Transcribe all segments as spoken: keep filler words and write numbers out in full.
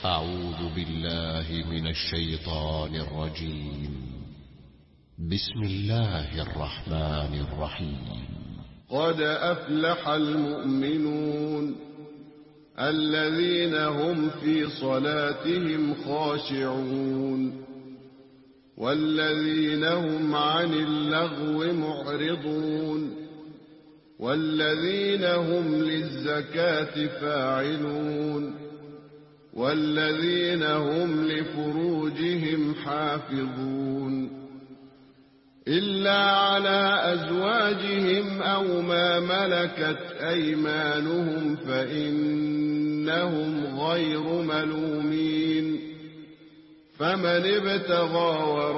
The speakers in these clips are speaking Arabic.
أعوذ بالله من الشيطان الرجيم. بسم الله الرحمن الرحيم. قد أفلح المؤمنون الذين هم في صلاتهم خاشعون والذين هم عن اللغو معرضون والذين هم للزكاة فاعلون والذين هم لفروجهم حافظون إلا على أزواجهم أو ما ملكت أيمانهم فإنهم غير ملومين فمن ابتغى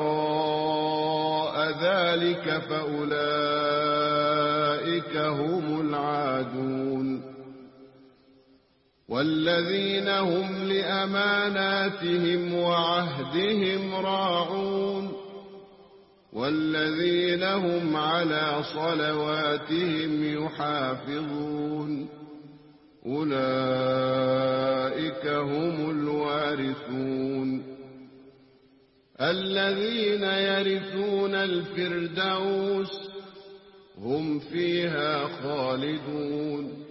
وراء ذلك فأولئك هم العادون والذين هم لأماناتهم وعهدهم راعون والذين هم على صلواتهم يحافظون أولئك هم الوارثون الذين يرثون الفردوس هم فيها خالدون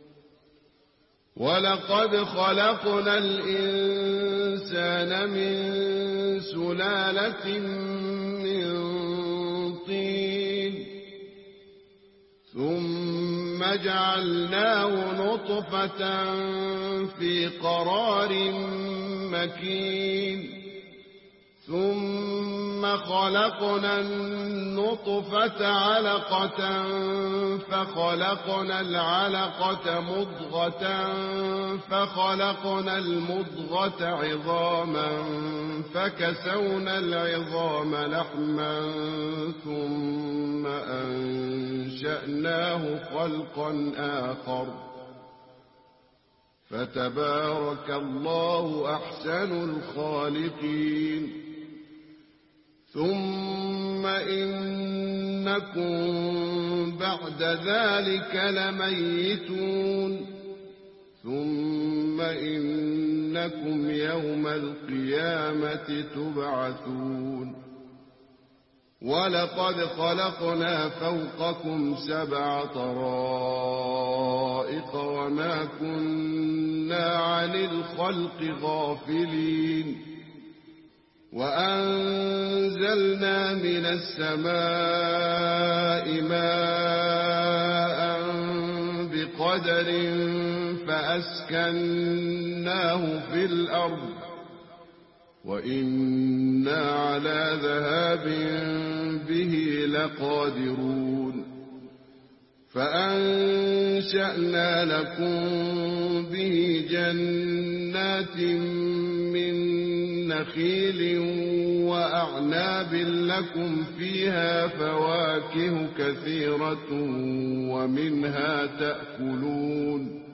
ولقد خلقنا الإنسان من سلالة من طين ثم جعلناه نطفة في قرار مكين ثم خلقنا النطفة علقة فخلقنا العلقة مضغة فخلقنا المضغة عظاما فكسونا العظام لحما ثم أنشأناه خلقا آخر فتبارك الله أحسن الخالقين ثم إنكم بعد ذلك لميتون ثم إنكم يوم القيامة تبعثون ولقد خلقنا فوقكم سبع طرائق وما كنا عن الخلق غافلين وأنزلنا من السماء ماء بقدر فأسكناه في الأرض وإنا على ذهاب به لقادرون فأنشأنا لكم به جنات من نخيل وأعناب لكم فيها فواكه كثيرة ومنها تأكلون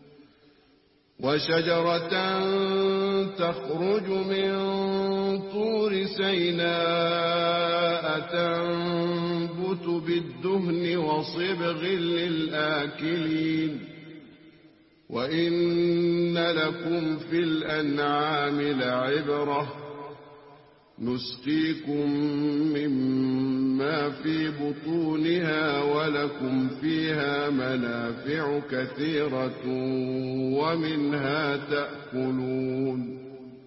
وشجرة تخرج من طور سيناء تنبت بالدهن وصبغ للآكلين وإن لكم في الأنعام لعبرة نسقيكم مما في بطونها ولكم فيها منافع كثيرة ومنها تأكلون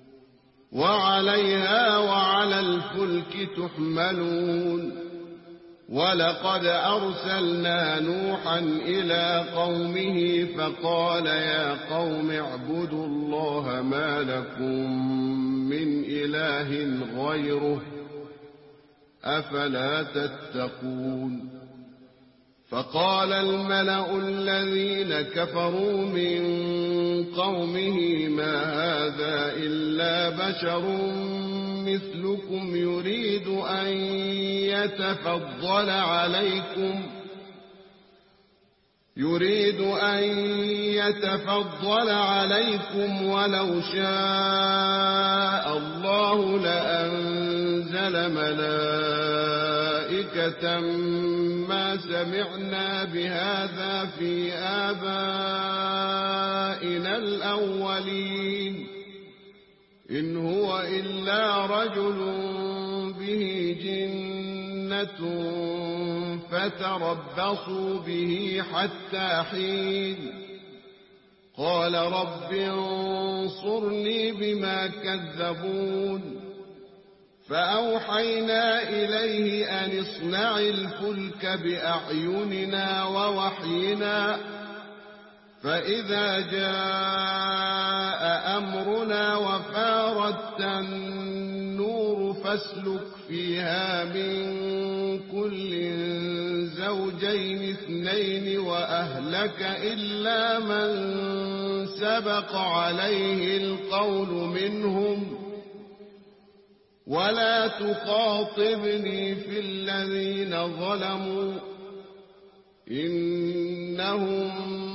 وعليها وعلى الفلك تحملون ولقد أرسلنا نوحا إلى قومه فقال يا قوم اعبدوا الله ما لكم من إله غيره أفلا تتقون فقال الملأ الذين كفروا من قومه ما هذا إلا بشر مثلكم يريد أن يتفضل عليكم يريد أن يتفضل عليكم ولو شاء الله لأنزل ملائكة ما سمعنا بهذا في آبائنا الأولين إن هو إلا رجل به جنة فتربصوا به حتى حين قال رب انصرني بما كذبون فأوحينا إليه أن اصنع الفلك بأعيننا ووحينا فإذا جاء أمرنا وفارت النور فاسلك فيها من كل زوجين اثنين وأهلك إلا من سبق عليه القول منهم ولا تخاطبني في الذين ظلموا إنهم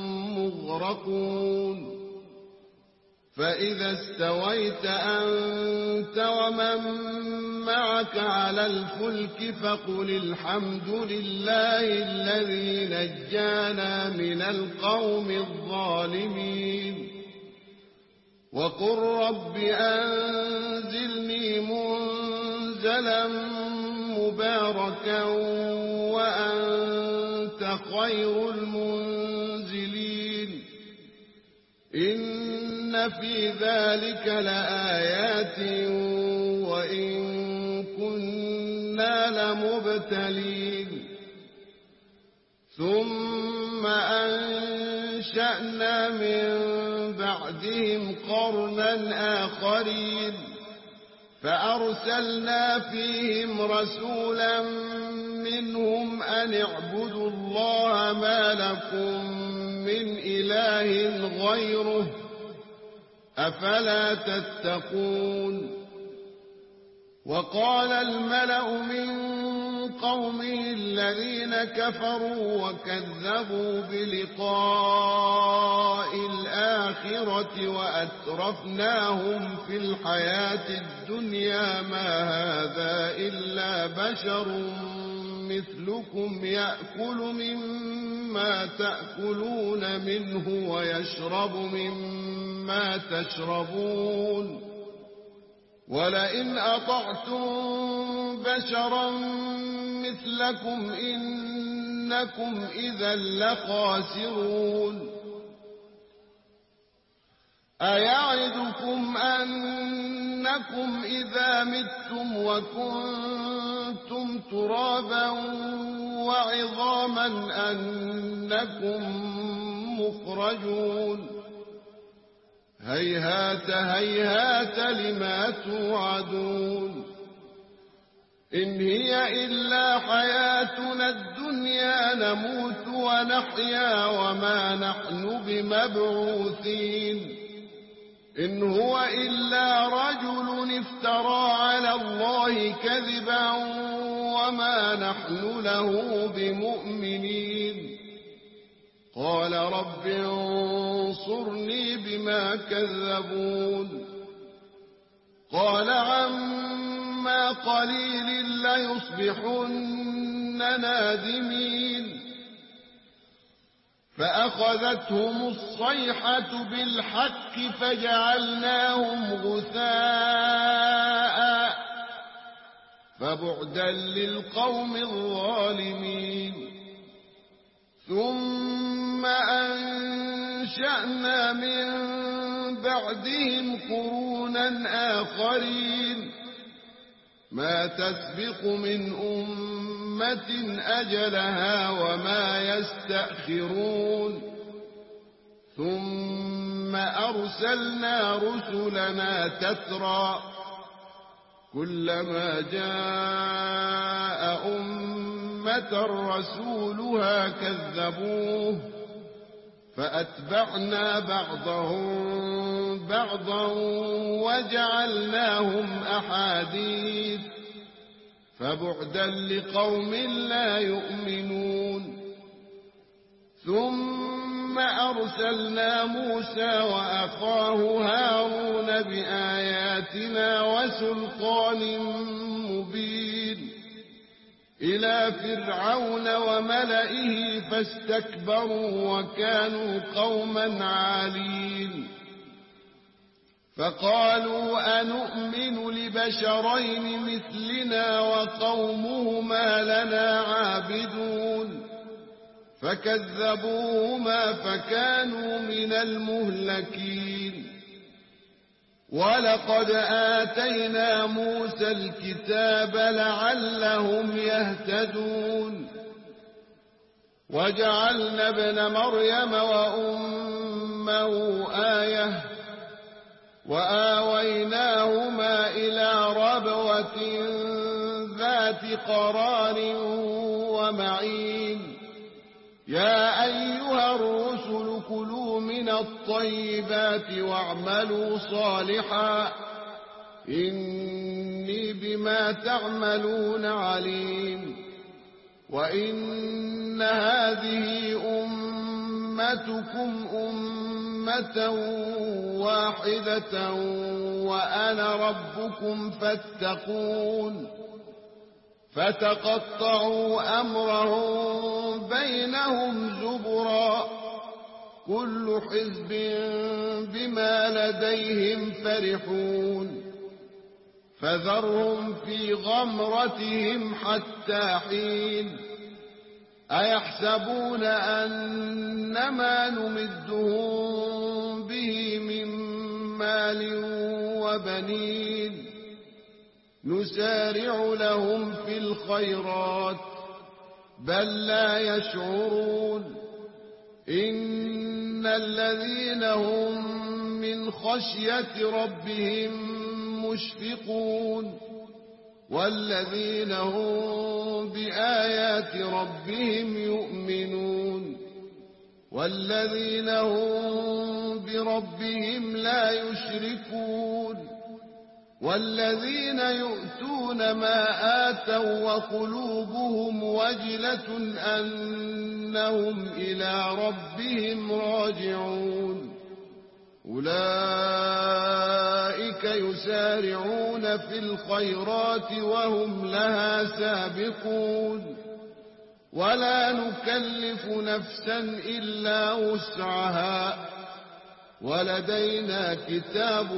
مغرقون فإذا استويت أنت ومن معك على الفلك فقل الحمد لله الذي نجانا من القوم الظالمين وقل رب أنزلني منزلا مباركا وأنت خير المنزلين إن في ذلك لآيات وإن كنا لمبتلين ثم أنشأنا من بعدهم قرنا آخرين فأرسلنا فيهم رسولا منهم أن اعبدوا الله ما لكم من إله غيره أفلا تتقون وقال الملأ من قومه الذين كفروا وكذبوا بلقاء الآخرة وأترفناهم في الحياة الدنيا ما هذا إلا بشر مثلكم يأكل مما تأكلون منه ويشرب مما تشربون ولئن أطعتم بشرا مثلكم إنكم إذا لخاسرون أيعدكم أنكم إذا متم وكنتم ترابا وعظاما أنكم مخرجون هيهات هيهات لما توعدون إن هي إلا حياتنا الدنيا نموت ونحيا وما نحن بمبعوثين إن هو إلا رجل افترى على الله كذبا وما نحن له بمؤمنين قال رب انصرني بما كذبون قال عما قليل ليصبحن نادمين فأخذتهم الصيحة بالحق فجعلناهم غثاء فبعدا للقوم الظالمين ثم أنشأنا من بعدهم قرونا آخرين ما تسبق من أمة أجلها وما يستأخرون ثم أرسلنا رسلنا تترى كلما جاء أمة رسولها كذبوه فأتبعنا بعضهم بعضا وجعلناهم أحاديث فبعدا لقوم لا يؤمنون ثم أرسلنا موسى وأخاه هارون بآياتنا وسلطان مبين إلى فرعون وملئه فاستكبروا وكانوا قوما عالين فقالوا أنؤمن لبشرين مثلنا وقومهما لنا عابدون فكذبوهما فكانوا من المهلكين ولقد آتينا موسى الكتاب لعلهم يهتدون وجعلنا ابن مريم وأمه آية وآويناهما إلى ربوة ذات قرار ومعين يا أيها الرسل كلوا من الطيبات واعملوا صالحا إني بما تعملون عليم وإن هذه أمتكم أمة واحدة وأنا ربكم فاتقون فتقطعوا أمرهم بينهم زبرا كل حزب بما لديهم فرحون فذرهم في غمرتهم حتى حين أيحسبون أنما نمدهم به من مال وبنين نسارع لهم في الخيرات بل لا يشعرون إن الذين هم من خشية ربهم مشفقون والذين هم بآيات ربهم يؤمنون والذين هم بربهم لا يشركون والذين يؤتون ما آتوا وقلوبهم وجلة أنهم إلى ربهم راجعون أولئك يسارعون في الخيرات وهم لها سابقون ولا نكلف نفسا إلا وسعها ولدينا كتاب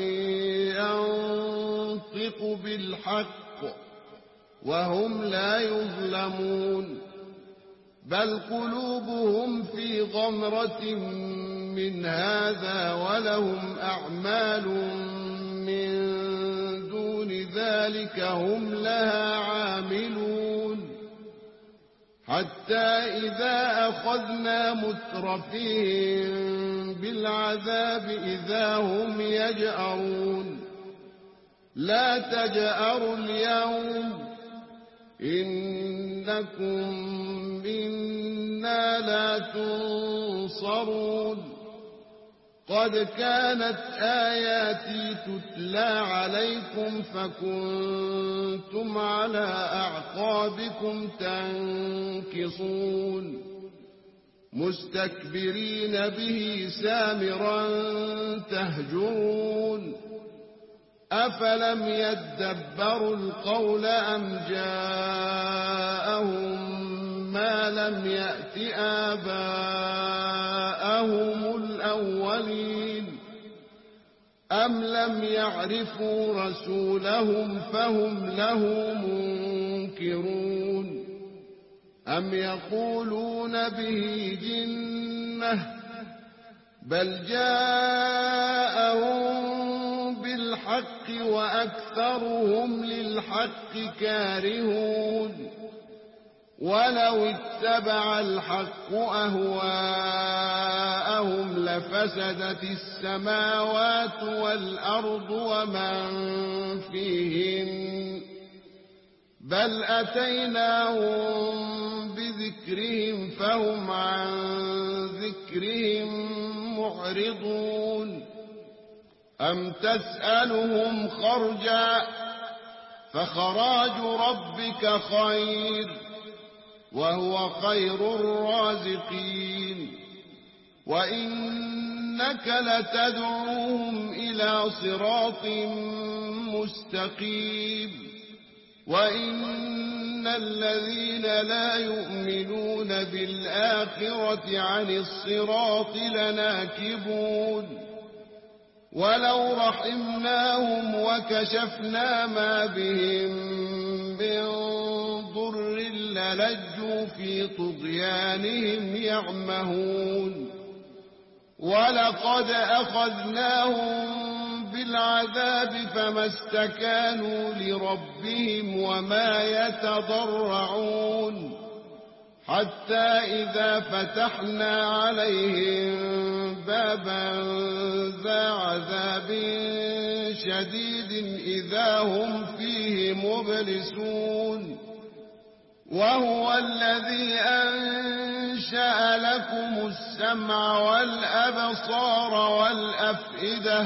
ينطق بالحق وهم لا يظلمون بل قلوبهم في غمرة من هذا ولهم أعمال من دون ذلك هم لها عاملون حتى إذا أخذنا مترفين بالعذاب إذا هم يجأرون لا تجأروا اليوم إنكم منا لا تنصرون قد كانت آياتي تتلى عليكم فكنتم على أعقابكم تنكصون مستكبرين به سامرا تهجرون أفلم يدبروا القول أم جاءهم ما لم يأت آباءهم الأولين أم لم يعرفوا رسولهم فهم له منكرون أم يقولون به جنة بل جاءهم بالحق وأكثرهم للحق كارهون ولو اتبع الحق أهواءهم لفسدت السماوات والأرض ومن فيهن بل أتيناهم بذكرهم فهم عن ذكرهم معرضون أم تسألهم خرجا فخراج ربك خير وهو خير الرازقين وإنك لتدعوهم إلى صراط مستقيم وإن الذين لا يؤمنون بالآخرة عن الصراط لناكبون ولو رحمناهم وكشفنا ما بهم من ضر للجوا في طغيانهم يعمهون ولقد أخذناهم بالعذاب فما استكانوا لربهم وما يتضرعون حتى إذا فتحنا عليهم بابا ذا عذاب شديد إذا هم فيه مبلسون وهو الذي أنشأ لكم السمع والأبصار والأفئدة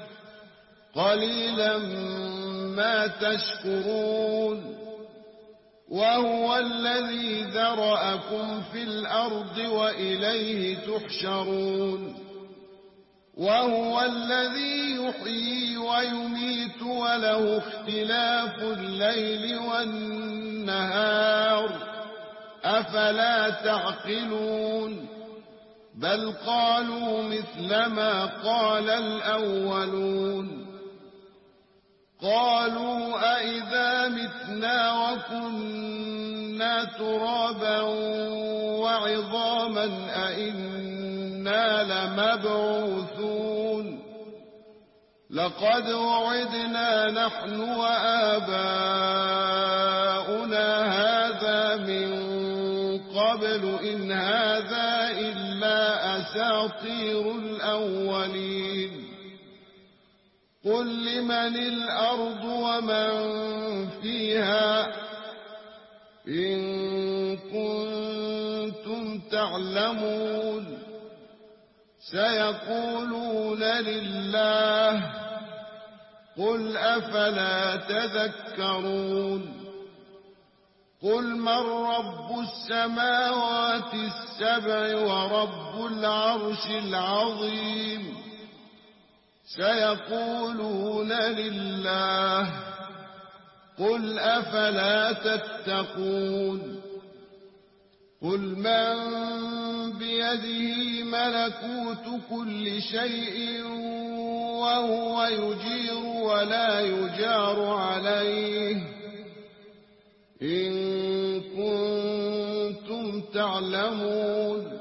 قليلا ما تشكرون وهو الذي ذرأكم في الأرض وإليه تحشرون وهو الذي يحيي ويميت وله اختلاف الليل والنهار أفلا تعقلون بل قالوا مثل ما قال الأولون قالوا أئذا متنا وكنا ترابا وعظاما أئنا لمبعوثون لقد وعدنا نحن وآباؤنا هذا من قبل إن هذا إلا أساطير الأولين قل لمن الأرض ومن فيها إن كنتم تعلمون سيقولون لله قل أفلا تذكرون قل من رب السماوات السبع ورب العرش العظيم سيقولون لله قل أفلا تتقون قل من بيده ملكوت كل شيء وهو يجير ولا يجار عليه إن كنتم تعلمون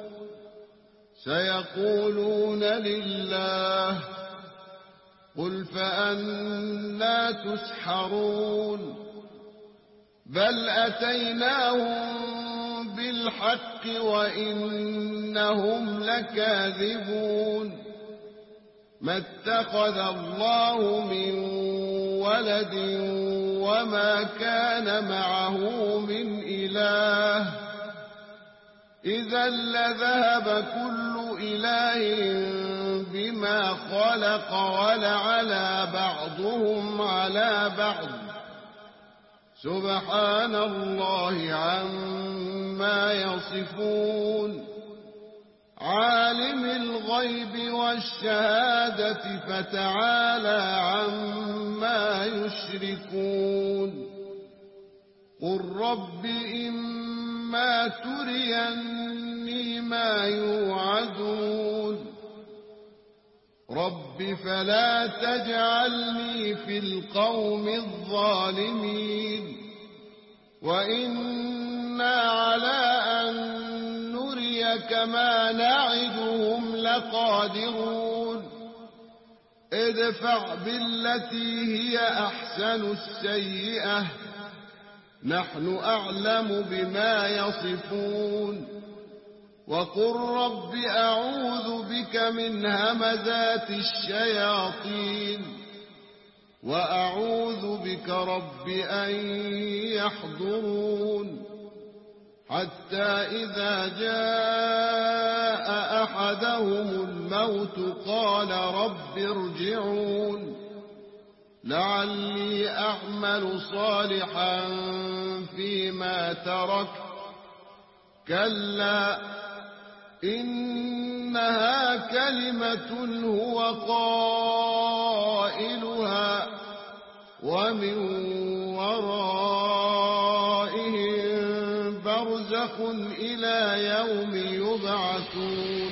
سيقولون لله قل فأنى تسحرون بل أتيناهم بالحق وإنهم لكاذبون ما اتخذ الله من ولد وما كان معه من إله إذا لذهب كل إله بما خلق ولعلى بعضهم على بعض سبحان الله عما يصفون عالم الغيب والشهادة فتعالى عما يشركون قل رب إما تريني ما يوعدون رب فلا تجعلني في القوم الظالمين وإنا على أن نريك ما نعدهم لقادرون ادفع بالتي هي أحسن السيئة نحن أعلم بما يصفون وقل رب أعوذ بك من همزات الشياطين وأعوذ بك رب أن يحضرون حتى إذا جاء أحدهم الموت قال رب ارجعون لعلي أعمل صالحا فيما تركت كلا إنها كلمة هو قائلها ومن ورائهم برزخ إلى يوم يبعثون